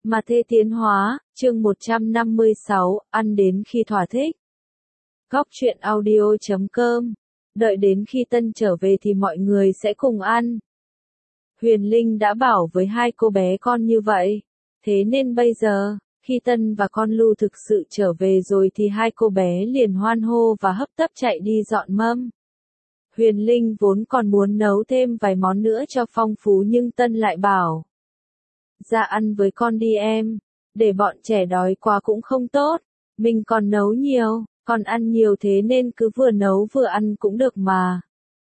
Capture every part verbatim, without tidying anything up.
Mà thê tiến hóa, chương một trăm năm mươi sáu, ăn đến khi thỏa thích. Góc truyện audio chấm com. Đợi đến khi Tân trở về thì mọi người sẽ cùng ăn. Huyền Linh đã bảo với hai cô bé con như vậy. Thế nên bây giờ, khi Tân và con Lu thực sự trở về rồi thì hai cô bé liền hoan hô và hấp tấp chạy đi dọn mâm. Huyền Linh vốn còn muốn nấu thêm vài món nữa cho phong phú nhưng Tân lại bảo. Ra ăn với con đi em, để bọn trẻ đói quá cũng không tốt, mình còn nấu nhiều, còn ăn nhiều thế nên cứ vừa nấu vừa ăn cũng được mà.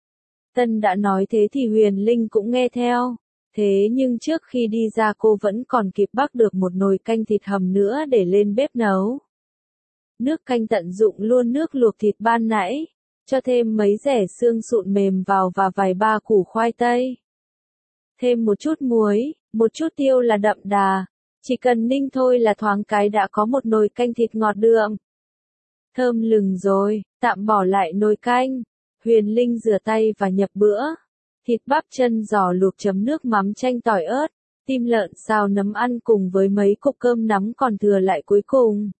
Tân đã nói thế thì Huyền Linh cũng nghe theo, thế nhưng trước khi đi ra cô vẫn còn kịp bắc được một nồi canh thịt hầm nữa để lên bếp nấu. Nước canh tận dụng luôn nước luộc thịt ban nãy, cho thêm mấy rẻ xương sụn mềm vào và vài ba củ khoai tây. Thêm một chút muối, một chút tiêu là đậm đà, chỉ cần ninh thôi là thoáng cái đã có một nồi canh thịt ngọt đượm. Thơm lừng rồi, tạm bỏ lại nồi canh. Huyền Linh rửa tay và nhập bữa. Thịt bắp chân giò luộc chấm nước mắm chanh tỏi ớt, tim lợn xào nấm ăn cùng với mấy cục cơm nắm còn thừa lại cuối cùng.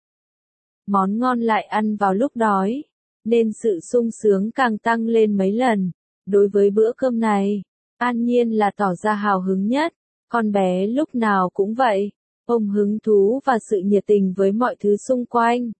Món ngon lại ăn vào lúc đói, nên sự sung sướng càng tăng lên mấy lần. Đối với bữa cơm này, An Nhiên là tỏ ra hào hứng nhất, con bé lúc nào cũng vậy, ôm hứng thú và sự nhiệt tình với mọi thứ xung quanh.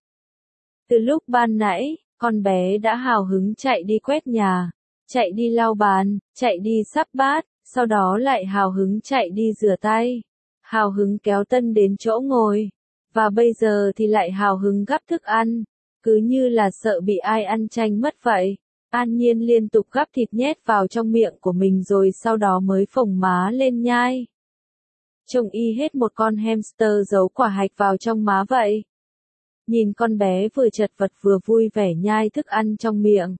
Từ lúc ban nãy, con bé đã hào hứng chạy đi quét nhà, chạy đi lau bàn, chạy đi sắp bát, sau đó lại hào hứng chạy đi rửa tay, hào hứng kéo Tân đến chỗ ngồi, và bây giờ thì lại hào hứng gắp thức ăn, cứ như là sợ bị ai ăn tranh mất vậy. An Nhiên liên tục gắp thịt nhét vào trong miệng của mình rồi sau đó mới phồng má lên nhai. Trông y hết một con hamster giấu quả hạch vào trong má vậy. Nhìn con bé vừa chật vật vừa vui vẻ nhai thức ăn trong miệng.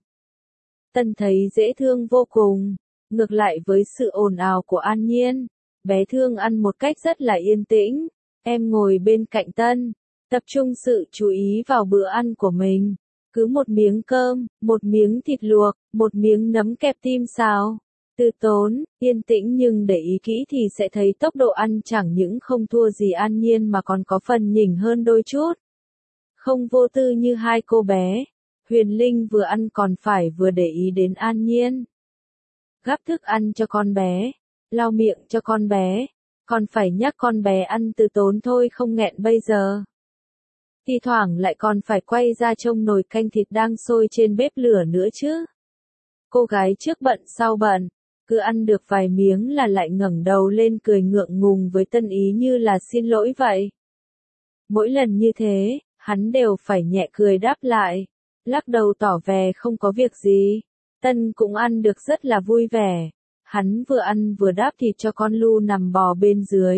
Tân thấy dễ thương vô cùng, ngược lại với sự ồn ào của An Nhiên, bé Thương ăn một cách rất là yên tĩnh. Em ngồi bên cạnh Tân, tập trung sự chú ý vào bữa ăn của mình. Cứ một miếng cơm, một miếng thịt luộc, một miếng nấm kẹp tim xào. Từ tốn, yên tĩnh nhưng để ý kỹ thì sẽ thấy tốc độ ăn chẳng những không thua gì An Nhiên mà còn có phần nhỉnh hơn đôi chút. Không vô tư như hai cô bé, Huyền Linh vừa ăn còn phải vừa để ý đến An Nhiên. Gắp thức ăn cho con bé, lau miệng cho con bé, còn phải nhắc con bé ăn từ tốn thôi không nghẹn bây giờ. Thi thoảng lại còn phải quay ra trông nồi canh thịt đang sôi trên bếp lửa nữa chứ. Cô gái trước bận sau bận, cứ ăn được vài miếng là lại ngẩng đầu lên cười ngượng ngùng với Tân ý như là xin lỗi vậy. Mỗi lần như thế, hắn đều phải nhẹ cười đáp lại, lắc đầu tỏ vẻ không có việc gì. Tân cũng ăn được rất là vui vẻ. Hắn vừa ăn vừa đáp thịt cho con Lu nằm bò bên dưới.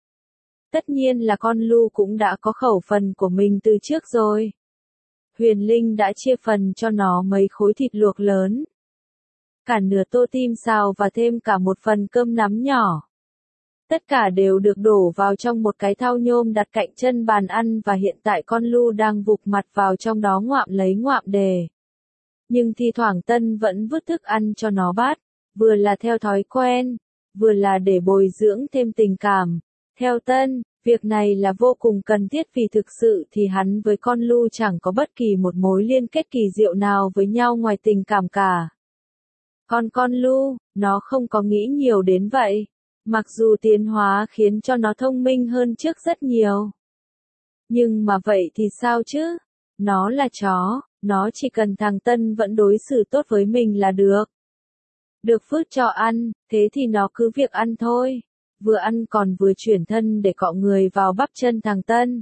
Tất nhiên là con Lu cũng đã có khẩu phần của mình từ trước rồi. Huyền Linh đã chia phần cho nó mấy khối thịt luộc lớn, cả nửa tô tim xào và thêm cả một phần cơm nắm nhỏ. Tất cả đều được đổ vào trong một cái thau nhôm đặt cạnh chân bàn ăn và hiện tại con Lu đang vụt mặt vào trong đó ngoạm lấy ngoạm đề. Nhưng thi thoảng Tân vẫn vứt thức ăn cho nó bát, vừa là theo thói quen, vừa là để bồi dưỡng thêm tình cảm. Theo Tân, việc này là vô cùng cần thiết vì thực sự thì hắn với con Lu chẳng có bất kỳ một mối liên kết kỳ diệu nào với nhau ngoài tình cảm cả. Còn con Lu, nó không có nghĩ nhiều đến vậy. Mặc dù tiến hóa khiến cho nó thông minh hơn trước rất nhiều. Nhưng mà vậy thì sao chứ? Nó là chó, nó chỉ cần thằng Tân vẫn đối xử tốt với mình là được. Được phước cho ăn, thế thì nó cứ việc ăn thôi. Vừa ăn còn vừa chuyển thân để cọ người vào bắp chân thằng Tân.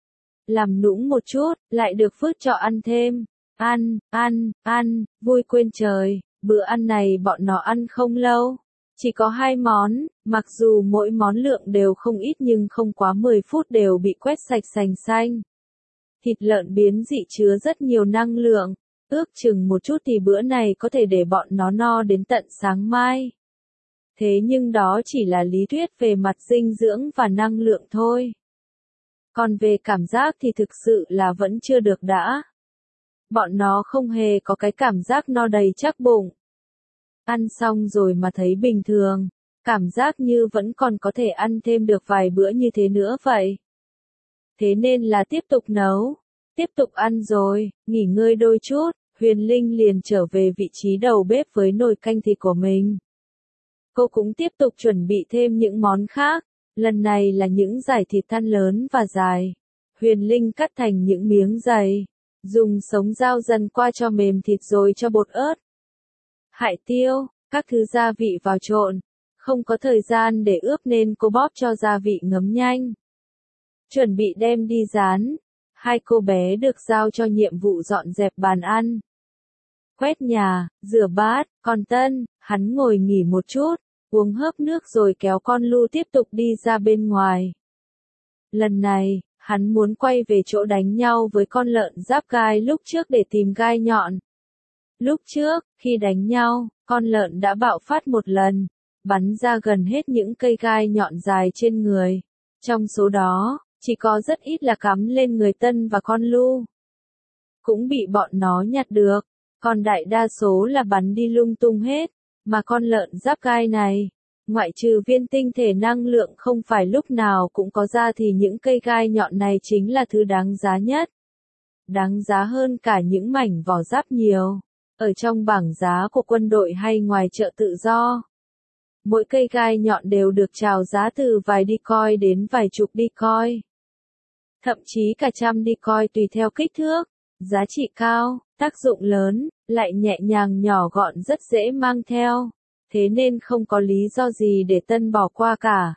Làm nũng một chút, lại được phước cho ăn thêm. Ăn, ăn, ăn, vui quên trời. Bữa ăn này bọn nó ăn không lâu. Chỉ có hai món, mặc dù mỗi món lượng đều không ít nhưng không quá mười phút đều bị quét sạch sành xanh. Thịt lợn biến dị chứa rất nhiều năng lượng, ước chừng một chút thì bữa này có thể để bọn nó no đến tận sáng mai. Thế nhưng đó chỉ là lý thuyết về mặt dinh dưỡng và năng lượng thôi. Còn về cảm giác thì thực sự là vẫn chưa được đã. Bọn nó không hề có cái cảm giác no đầy chắc bụng. Ăn xong rồi mà thấy bình thường, Cảm giác như vẫn còn có thể ăn thêm được vài bữa như thế nữa vậy. Thế nên là tiếp tục nấu, tiếp tục ăn rồi, nghỉ ngơi đôi chút, Huyền Linh liền trở về vị trí đầu bếp với nồi canh thịt của mình. Cô cũng tiếp tục chuẩn bị thêm những món khác, lần này là những dải thịt thăn lớn và dài. Huyền Linh cắt thành những miếng dày, dùng sống dao dần qua cho mềm thịt rồi cho bột ớt, hại tiêu, các thứ gia vị vào trộn. Không có thời gian để ướp nên cô bóp cho gia vị ngấm nhanh. Chuẩn bị đem đi rán. Hai cô bé được giao cho nhiệm vụ dọn dẹp bàn ăn, quét nhà, rửa bát, còn Tân, hắn ngồi nghỉ một chút, uống hớp nước rồi kéo con Lu tiếp tục đi ra bên ngoài. Lần này, hắn muốn quay về chỗ đánh nhau với con lợn giáp gai lúc trước để tìm gai nhọn. Lúc trước, khi đánh nhau, con lợn đã bạo phát một lần, bắn ra gần hết những cây gai nhọn dài trên người. Trong số đó, chỉ có rất ít là cắm lên người Tân và con Lu. Cũng bị bọn nó nhặt được, còn đại đa số là bắn đi lung tung hết, mà con lợn giáp gai này, ngoại trừ viên tinh thể năng lượng không phải lúc nào cũng có ra thì những cây gai nhọn này chính là thứ đáng giá nhất. Đáng giá hơn cả những mảnh vỏ giáp nhiều, ở trong bảng giá của quân đội hay ngoài chợ tự do. Mỗi cây gai nhọn đều được chào giá từ vài đi coi đến vài chục đi coi. Thậm chí cả trăm đi coi tùy theo kích thước, giá trị cao, tác dụng lớn, lại nhẹ nhàng nhỏ gọn rất dễ mang theo. Thế nên không có lý do gì để Tân bỏ qua cả.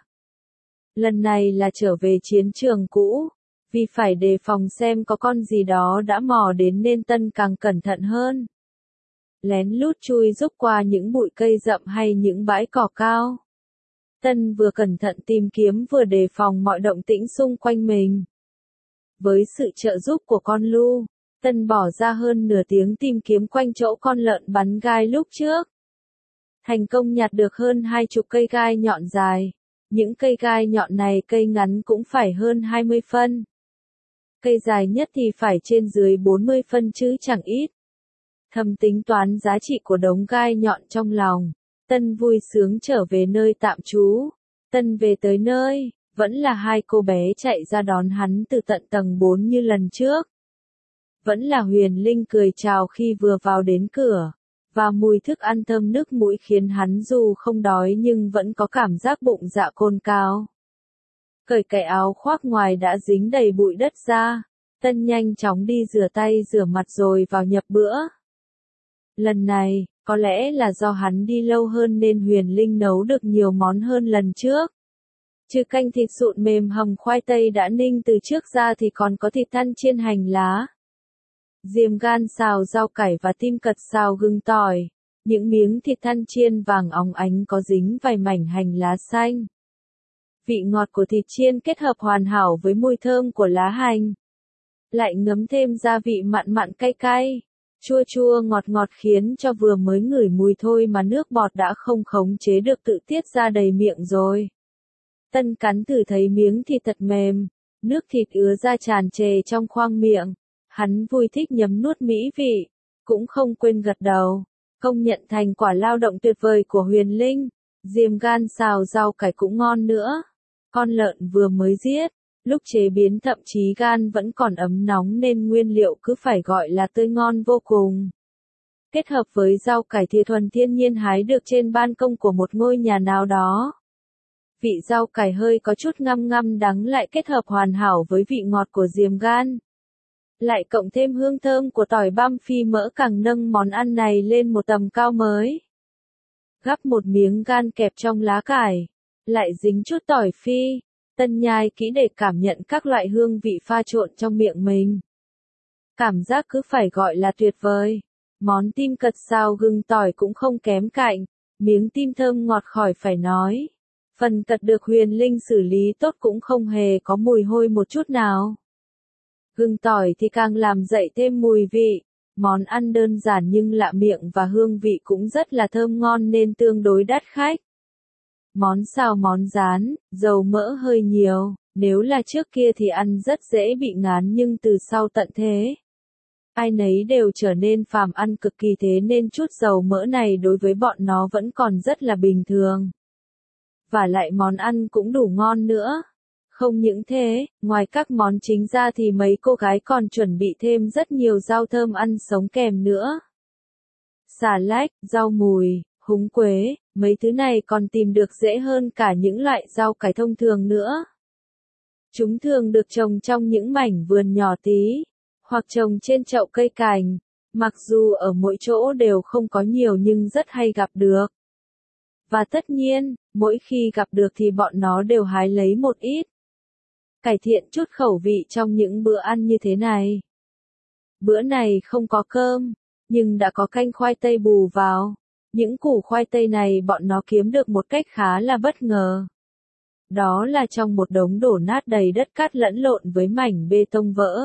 Lần này là trở về chiến trường cũ, vì phải đề phòng xem có con gì đó đã mò đến nên Tân càng cẩn thận hơn. Lén lút chui rúc qua những bụi cây rậm hay những bãi cỏ cao. Tân vừa cẩn thận tìm kiếm vừa đề phòng mọi động tĩnh xung quanh mình. Với sự trợ giúp của con Lu, Tân bỏ ra hơn nửa tiếng tìm kiếm quanh chỗ con lợn bắn gai lúc trước. Thành công nhặt được hơn hai chục cây gai nhọn dài. Những cây gai nhọn này cây ngắn cũng phải hơn hai mươi phân. Cây dài nhất thì phải trên dưới bốn mươi phân chứ chẳng ít. Thầm tính toán giá trị của đống gai nhọn trong lòng, Tân vui sướng trở về nơi tạm trú. Tân về tới nơi, vẫn là hai cô bé chạy ra đón hắn từ tận tầng bốn như lần trước. Vẫn là Huyền Linh cười chào khi vừa vào đến cửa, và mùi thức ăn thơm nước mũi khiến hắn dù không đói nhưng vẫn có cảm giác bụng dạ cồn cào. Cởi cái áo khoác ngoài đã dính đầy bụi đất ra, Tân nhanh chóng đi rửa tay rửa mặt rồi vào nhập bữa. Lần này, có lẽ là do hắn đi lâu hơn nên Huyền Linh nấu được nhiều món hơn lần trước. Trừ canh thịt sụn mềm hầm khoai tây đã ninh từ trước ra thì còn có thịt thăn chiên hành lá, diềm gan xào rau cải và tim cật xào gừng tỏi. Những miếng thịt thăn chiên vàng óng ánh có dính vài mảnh hành lá xanh. Vị ngọt của thịt chiên kết hợp hoàn hảo với mùi thơm của lá hành. Lại ngấm thêm gia vị mặn mặn cay cay, chua chua ngọt ngọt khiến cho vừa mới ngửi mùi thôi mà nước bọt đã không khống chế được tự tiết ra đầy miệng rồi. Tân cắn thử thấy miếng thịt thật mềm, nước thịt ứa ra tràn trề trong khoang miệng. Hắn vui thích nhấm nuốt mỹ vị, cũng không quên gật đầu, công nhận thành quả lao động tuyệt vời của Huyền Linh. Diềm gan xào rau cải cũng ngon nữa. Con lợn vừa mới giết, lúc chế biến thậm chí gan vẫn còn ấm nóng nên nguyên liệu cứ phải gọi là tươi ngon vô cùng. Kết hợp với rau cải thìa thuần thiên nhiên hái được trên ban công của một ngôi nhà nào đó. Vị rau cải hơi có chút ngăm ngăm đắng lại kết hợp hoàn hảo với vị ngọt của diềm gan. Lại cộng thêm hương thơm của tỏi băm phi mỡ càng nâng món ăn này lên một tầm cao mới. Gắp một miếng gan kẹp trong lá cải, lại dính chút tỏi phi, Tân nhai kỹ để cảm nhận các loại hương vị pha trộn trong miệng mình. Cảm giác cứ phải gọi là tuyệt vời. Món tim cật xào gừng tỏi cũng không kém cạnh, miếng tim thơm ngọt khỏi phải nói. Phần cật được Huyền Linh xử lý tốt cũng không hề có mùi hôi một chút nào. Gừng tỏi thì càng làm dậy thêm mùi vị. Món ăn đơn giản nhưng lạ miệng và hương vị cũng rất là thơm ngon nên tương đối đắt khách. Món xào món rán, dầu mỡ hơi nhiều, nếu là trước kia thì ăn rất dễ bị ngán nhưng từ sau tận thế. Ai nấy đều trở nên phàm ăn cực kỳ thế nên chút dầu mỡ này đối với bọn nó vẫn còn rất là bình thường. và lại món ăn cũng đủ ngon nữa. Không những thế, ngoài các món chính ra thì mấy cô gái còn chuẩn bị thêm rất nhiều rau thơm ăn sống kèm nữa. Xà lách, rau mùi, húng quế, mấy thứ này còn tìm được dễ hơn cả những loại rau cải thông thường nữa. Chúng thường được trồng trong những mảnh vườn nhỏ tí, hoặc trồng trên chậu cây cảnh, mặc dù ở mỗi chỗ đều không có nhiều nhưng rất hay gặp được. Và tất nhiên, mỗi khi gặp được thì bọn nó đều hái lấy một ít. Cải thiện chút khẩu vị trong những bữa ăn như thế này. Bữa này không có cơm, nhưng đã có canh khoai tây bù vào. Những củ khoai tây này bọn nó kiếm được một cách khá là bất ngờ. Đó là trong một đống đổ nát đầy đất cát lẫn lộn với mảnh bê tông vỡ.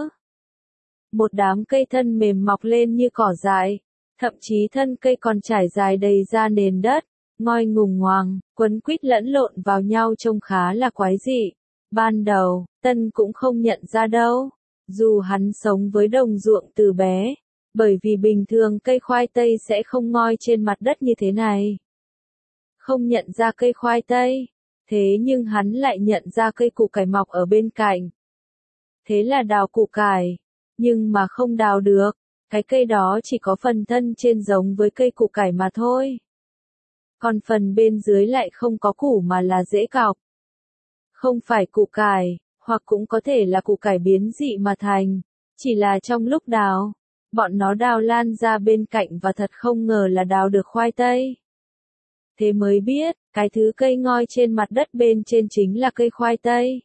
Một đám cây thân mềm mọc lên như cỏ dại, thậm chí thân cây còn trải dài đầy ra nền đất, ngoi ngùng ngoằng, quấn quýt lẫn lộn vào nhau trông khá là quái dị. Ban đầu, Tân cũng không nhận ra đâu, dù hắn sống với đồng ruộng từ bé, bởi vì bình thường cây khoai tây sẽ không ngoi trên mặt đất như thế này. Không nhận ra cây khoai tây, thế nhưng hắn lại nhận ra cây củ cải mọc ở bên cạnh. Thế là đào củ cải, nhưng mà không đào được, cái cây đó chỉ có phần thân trên giống với cây củ cải mà thôi. Còn phần bên dưới lại không có củ mà là rễ cọc. Không phải củ cải, hoặc cũng có thể là củ cải biến dị mà thành, chỉ là trong lúc đào, bọn nó đào lan ra bên cạnh và thật không ngờ là đào được khoai tây. Thế mới biết, cái thứ cây ngoi trên mặt đất bên trên chính là cây khoai tây.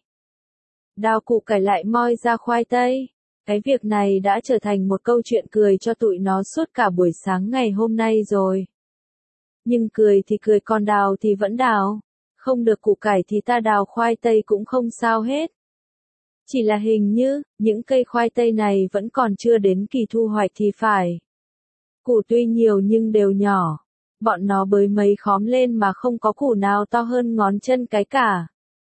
Đào củ cải lại moi ra khoai tây. Cái việc này đã trở thành một câu chuyện cười cho tụi nó suốt cả buổi sáng ngày hôm nay rồi. Nhưng cười thì cười, còn đào thì vẫn đào. Không được củ cải thì ta đào khoai tây cũng không sao hết. Chỉ là hình như, những cây khoai tây này vẫn còn chưa đến kỳ thu hoạch thì phải. Củ tuy nhiều nhưng đều nhỏ. Bọn nó bới mấy khóm lên mà không có củ nào to hơn ngón chân cái cả.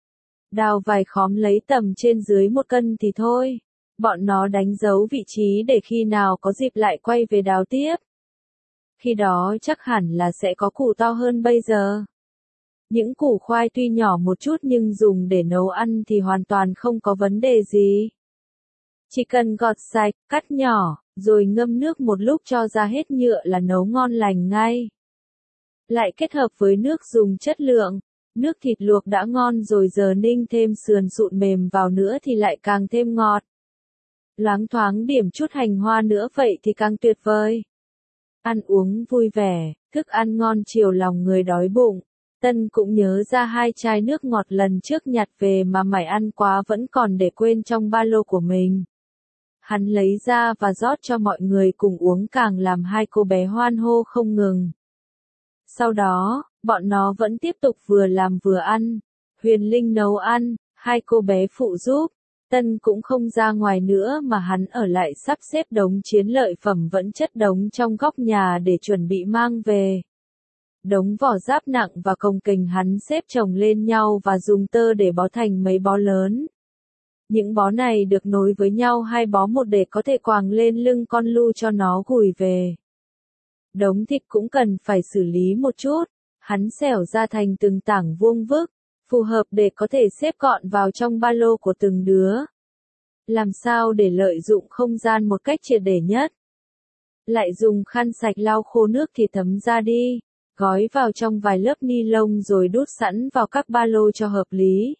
Đào vài khóm lấy tầm trên dưới một cân thì thôi. Bọn nó đánh dấu vị trí để khi nào có dịp lại quay về đào tiếp. Khi đó chắc hẳn là sẽ có củ to hơn bây giờ. Những củ khoai tuy nhỏ một chút nhưng dùng để nấu ăn thì hoàn toàn không có vấn đề gì. Chỉ cần gọt sạch, cắt nhỏ, rồi ngâm nước một lúc cho ra hết nhựa là nấu ngon lành ngay. Lại kết hợp với nước dùng chất lượng, nước thịt luộc đã ngon rồi giờ ninh thêm sườn sụn mềm vào nữa thì lại càng thêm ngọt. Loáng thoáng điểm chút hành hoa nữa vậy thì càng tuyệt vời. Ăn uống vui vẻ, thức ăn ngon chiều lòng người đói bụng. Tân cũng nhớ ra hai chai nước ngọt lần trước nhặt về mà mải ăn quá vẫn còn để quên trong ba lô của mình. Hắn lấy ra và rót cho mọi người cùng uống, càng làm hai cô bé hoan hô không ngừng. Sau đó, bọn nó vẫn tiếp tục vừa làm vừa ăn. Huyền Linh nấu ăn, hai cô bé phụ giúp. Tân cũng không ra ngoài nữa mà hắn ở lại sắp xếp đống chiến lợi phẩm vẫn chất đống trong góc nhà để chuẩn bị mang về. Đống vỏ giáp nặng và cồng kềnh hắn xếp chồng lên nhau và dùng tơ để bó thành mấy bó lớn. Những bó này được nối với nhau hai bó một để có thể quàng lên lưng con lu cho nó gùi về. Đống thịt cũng cần phải xử lý một chút, hắn xẻo ra thành từng tảng vuông vức, phù hợp để có thể xếp gọn vào trong ba lô của từng đứa. Làm sao để lợi dụng không gian một cách triệt để nhất. Lại dùng khăn sạch lau khô nước thì thấm ra đi, gói vào trong vài lớp ni lông rồi đút sẵn vào các ba lô cho hợp lý.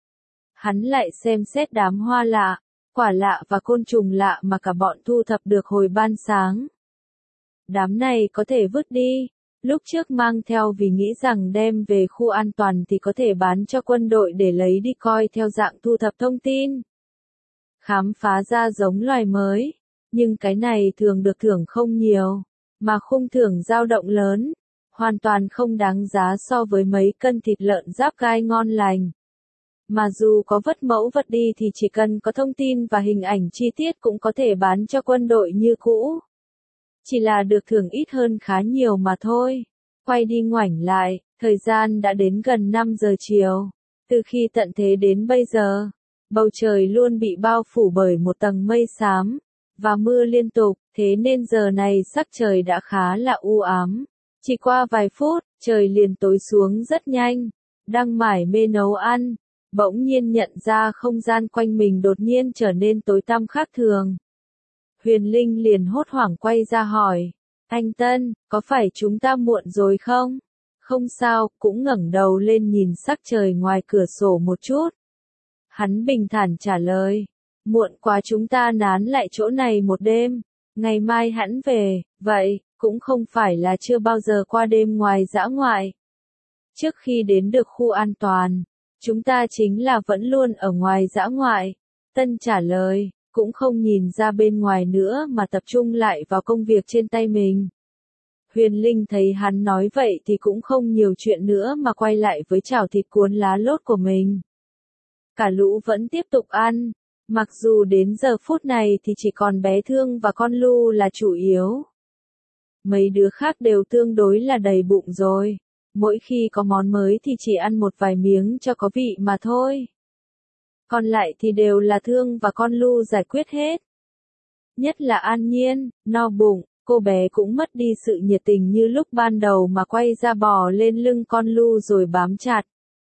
Hắn lại xem xét đám hoa lạ, quả lạ và côn trùng lạ mà cả bọn thu thập được hồi ban sáng. Đám này có thể vứt đi. Lúc trước mang theo vì nghĩ rằng đem về khu an toàn thì có thể bán cho quân đội để lấy đi coi theo dạng thu thập thông tin. Khám phá ra giống loài mới. Nhưng cái này thường được thưởng không nhiều, mà khung thưởng dao động lớn. Hoàn toàn không đáng giá so với mấy cân thịt lợn giáp gai ngon lành. Mà dù có vứt mẫu vật đi thì chỉ cần có thông tin và hình ảnh chi tiết cũng có thể bán cho quân đội như cũ. Chỉ là được thưởng ít hơn khá nhiều mà thôi. Quay đi ngoảnh lại, thời gian đã đến gần năm giờ chiều. Từ khi tận thế đến bây giờ, bầu trời luôn bị bao phủ bởi một tầng mây xám, và mưa liên tục, thế nên giờ này sắc trời đã khá là u ám. Chỉ qua vài phút, trời liền tối xuống rất nhanh. đang mải mê nấu ăn, bỗng nhiên nhận ra không gian quanh mình đột nhiên trở nên tối tăm khác thường. Huyền Linh liền hốt hoảng quay ra hỏi, anh Tân, có phải chúng ta muộn rồi không? Không sao, cũng ngẩng đầu lên nhìn sắc trời ngoài cửa sổ một chút. Hắn bình thản trả lời, muộn quá chúng ta nán lại chỗ này một đêm, ngày mai hẵng về, vậy, cũng không phải là chưa bao giờ qua đêm ngoài dã ngoại. Trước khi đến được khu an toàn, chúng ta chính là vẫn luôn ở ngoài dã ngoại. Tân trả lời, cũng không nhìn ra bên ngoài nữa mà tập trung lại vào công việc trên tay mình. Huyền Linh thấy hắn nói vậy thì cũng không nhiều chuyện nữa mà quay lại với chảo thịt cuốn lá lốt của mình. Cả lũ vẫn tiếp tục ăn, mặc dù đến giờ phút này thì chỉ còn bé Thương và con Lu là chủ yếu. Mấy đứa khác đều tương đối là đầy bụng rồi, mỗi khi có món mới thì chỉ ăn một vài miếng cho có vị mà thôi. Còn lại thì đều là Thương và con Lu giải quyết hết. Nhất là An Nhiên, no bụng, cô bé cũng mất đi sự nhiệt tình như lúc ban đầu mà quay ra bò lên lưng con Lu rồi bám chặt.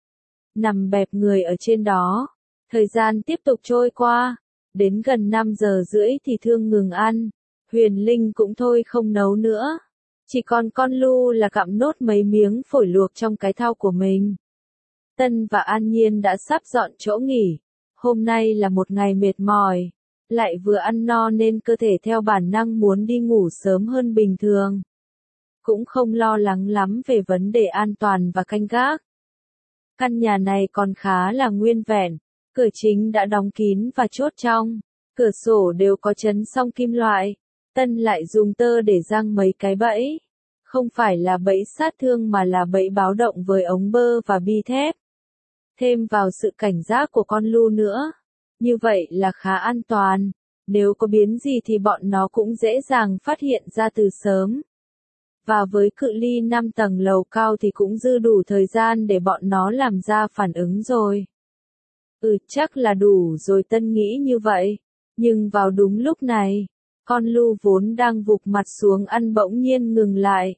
Nằm bẹp người ở trên đó. Thời gian tiếp tục trôi qua. Đến gần năm giờ rưỡi thì Thương ngừng ăn. Huyền Linh cũng thôi không nấu nữa. Chỉ còn con Lu là gặm nốt mấy miếng phổi luộc trong cái thau của mình. Tân và An Nhiên đã sắp dọn chỗ nghỉ. Hôm nay là một ngày mệt mỏi. Lại vừa ăn no nên cơ thể theo bản năng muốn đi ngủ sớm hơn bình thường. Cũng không lo lắng lắm về vấn đề an toàn và canh gác. Căn nhà này còn khá là nguyên vẹn, cửa chính đã đóng kín và chốt trong, cửa sổ đều có chấn song kim loại. Tân lại dùng tơ để giăng mấy cái bẫy. Không phải là bẫy sát thương mà là bẫy báo động với ống bơ và bi thép. Thêm vào sự cảnh giác của con Lu nữa. Như vậy là khá an toàn, nếu có biến gì thì bọn nó cũng dễ dàng phát hiện ra từ sớm. Và với cự ly năm tầng lầu cao thì cũng dư đủ thời gian để bọn nó làm ra phản ứng rồi. Ừ, chắc là đủ rồi, Tân nghĩ như vậy. Nhưng vào đúng lúc này, con Lu vốn đang vụt mặt xuống ăn bỗng nhiên ngừng lại.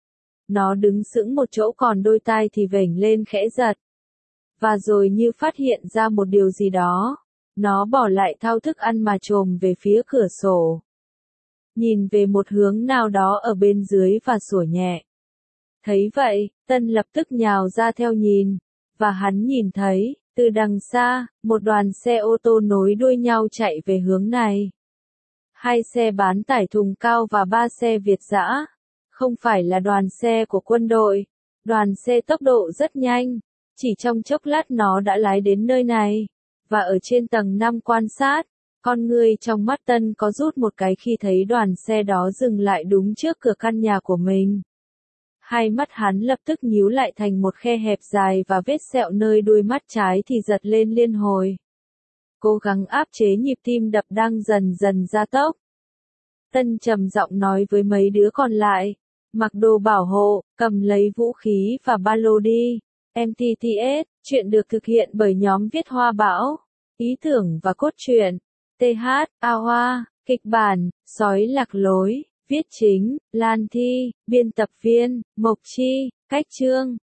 Nó đứng sững một chỗ còn đôi tai thì vểnh lên khẽ giật. Và rồi như phát hiện ra một điều gì đó. Nó bỏ lại thau thức ăn mà chồm về phía cửa sổ. Nhìn về một hướng nào đó ở bên dưới và sủa nhẹ. Thấy vậy, Tân lập tức nhào ra theo nhìn. Và hắn nhìn thấy, từ đằng xa, một đoàn xe ô tô nối đuôi nhau chạy về hướng này. Hai xe bán tải thùng cao và ba xe Việt dã. Không phải là đoàn xe của quân đội. Đoàn xe tốc độ rất nhanh. Chỉ trong chốc lát nó đã lái đến nơi này. Và ở trên tầng năm quan sát, con người trong mắt Tân có rút một cái khi thấy đoàn xe đó dừng lại đúng trước cửa căn nhà của mình. Hai mắt hắn lập tức nhíu lại thành một khe hẹp dài và vết sẹo nơi đuôi mắt trái thì giật lên liên hồi. Cố gắng áp chế nhịp tim đập đang dần dần gia tốc. Tân trầm giọng nói với mấy đứa còn lại, mặc đồ bảo hộ, cầm lấy vũ khí và ba lô đi. em tê tê ét, chuyện được thực hiện bởi nhóm viết Hoa Bão. Ý tưởng và cốt truyện. tê hát, A Hoa, kịch bản, Sói Lạc Lối, viết chính, Lan Thi, biên tập viên, Mộc Chi, cách chương.